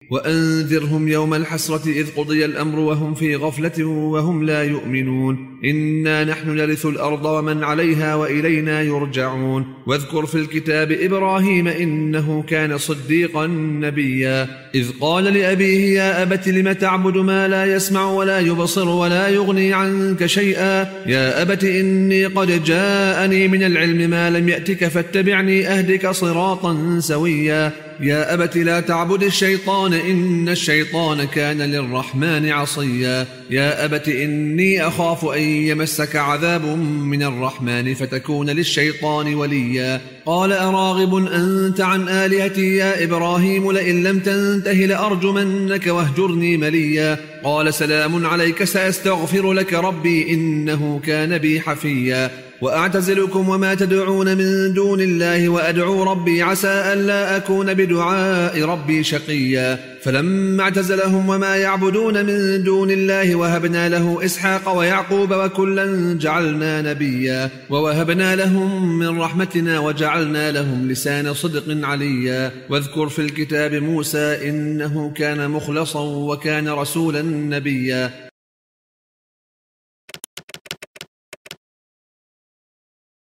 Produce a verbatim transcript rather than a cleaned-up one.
وأنذرهم يوم الحسرة إذ قضي الأمر وهم في غفلة وهم لا يؤمنون إنا نحن نرث الأرض ومن عليها وإلينا يرجعون واذكر في الكتاب إبراهيم إنه كان صديقا نبيا إذ قال لأبيه يا أبت لم تعبد ما لا يسمع ولا يبصر ولا يغني عنك شيئا يا أبت إني قد جاءني من العلم ما لم يأتك فاتبعني أهدك صراطا سويا يا أبت لا تعبد الشيطان إن الشيطان كان للرحمن عصيا يا أبت إني أخاف أن يمسك عذاب من الرحمن فتكون للشيطان وليا قال أراغب أنت عن آلهتي يا إبراهيم لئن لم تنته لأرجمنك واهجرني مليا قال سلام عليك سأستغفر لك ربي إنه كان بي حفيا وأعتزلكم وما تدعون من دون الله وأدعو ربي عسى ألا أكون بدعاء ربي شقيا فلما اعتزلهم وما يعبدون من دون الله وهبنا له إسحاق ويعقوب وكلا جعلنا نبيا ووهبنا لهم من رحمتنا وجعلنا لهم لسان صدق عليا واذكر في الكتاب موسى إنه كان مخلصا وكان رسولا نبيا